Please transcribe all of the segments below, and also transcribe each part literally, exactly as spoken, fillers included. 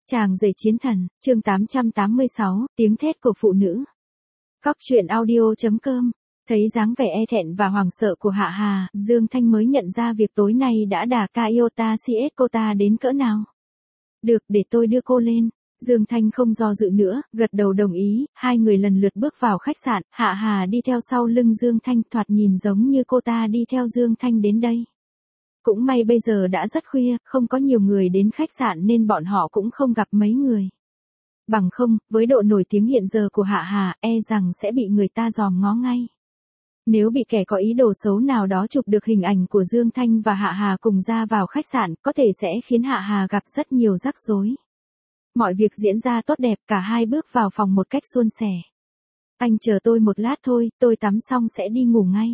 Chàng rể chiến thần, chương tám trăm tám mươi sáu, tiếng thét của phụ nữ. Cóc truyện audio chấm com. Thấy dáng vẻ e thẹn và hoảng sợ của Hạ Hà, Dương Thanh mới nhận ra việc tối nay đã đả ca iota cs cô ta đến cỡ nào. Được, để tôi đưa cô lên. Dương Thanh không do dự nữa, gật đầu đồng ý, hai người lần lượt bước vào khách sạn, Hạ Hà đi theo sau lưng Dương Thanh, thoạt nhìn giống như cô ta đi theo Dương Thanh đến đây. Cũng may bây giờ đã rất khuya, không có nhiều người đến khách sạn nên bọn họ cũng không gặp mấy người. Bằng không, với độ nổi tiếng hiện giờ của Hạ Hà, e rằng sẽ bị người ta dòm ngó ngay. Nếu bị kẻ có ý đồ xấu nào đó chụp được hình ảnh của Dương Thanh và Hạ Hà cùng ra vào khách sạn, có thể sẽ khiến Hạ Hà gặp rất nhiều rắc rối. Mọi việc diễn ra tốt đẹp, cả hai bước vào phòng một cách suôn sẻ. Anh chờ tôi một lát thôi, tôi tắm xong sẽ đi ngủ ngay.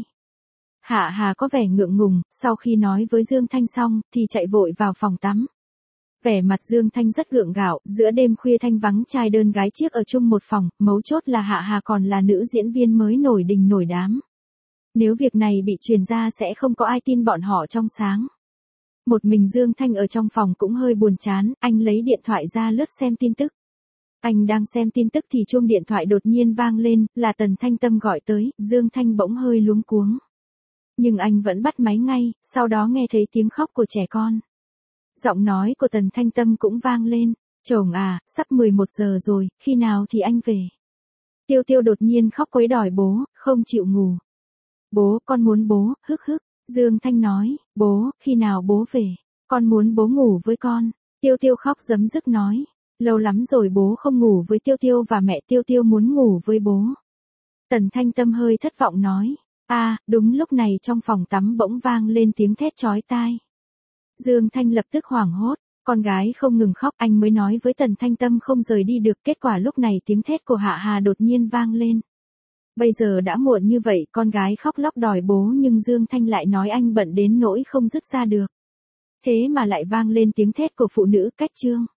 Hạ Hà có vẻ ngượng ngùng, sau khi nói với Dương Thanh xong, thì chạy vội vào phòng tắm. Vẻ mặt Dương Thanh rất gượng gạo, giữa đêm khuya thanh vắng trai đơn gái chiếc ở chung một phòng, mấu chốt là Hạ Hà còn là nữ diễn viên mới nổi đình nổi đám. Nếu việc này bị truyền ra sẽ không có ai tin bọn họ trong sáng. Một mình Dương Thanh ở trong phòng cũng hơi buồn chán, anh lấy điện thoại ra lướt xem tin tức. Anh đang xem tin tức thì chuông điện thoại đột nhiên vang lên, là Tần Thanh Tâm gọi tới, Dương Thanh bỗng hơi luống cuống. Nhưng anh vẫn bắt máy ngay, sau đó nghe thấy tiếng khóc của trẻ con. Giọng nói của Tần Thanh Tâm cũng vang lên, chồng à, sắp mười một giờ rồi, khi nào thì anh về? Tiêu Tiêu đột nhiên khóc quấy đòi bố, không chịu ngủ. Bố, con muốn bố, hức hức. Dương Thanh nói, bố, khi nào bố về? Con muốn bố ngủ với con. Tiêu Tiêu khóc giấm dứt nói, lâu lắm rồi bố không ngủ với Tiêu Tiêu và mẹ Tiêu Tiêu muốn ngủ với bố. Tần Thanh Tâm hơi thất vọng nói, a, à, đúng lúc này trong phòng tắm bỗng vang lên tiếng thét chói tai. Dương Thanh lập tức hoảng hốt, con gái không ngừng khóc, anh mới nói với Tần Thanh Tâm không rời đi được, kết quả lúc này tiếng thét của Hạ Hà đột nhiên vang lên. Bây giờ đã muộn như vậy, con gái khóc lóc đòi bố nhưng Dương Thanh lại nói anh bận đến nỗi không dứt ra được. Thế mà lại vang lên tiếng thét của phụ nữ, cách chương.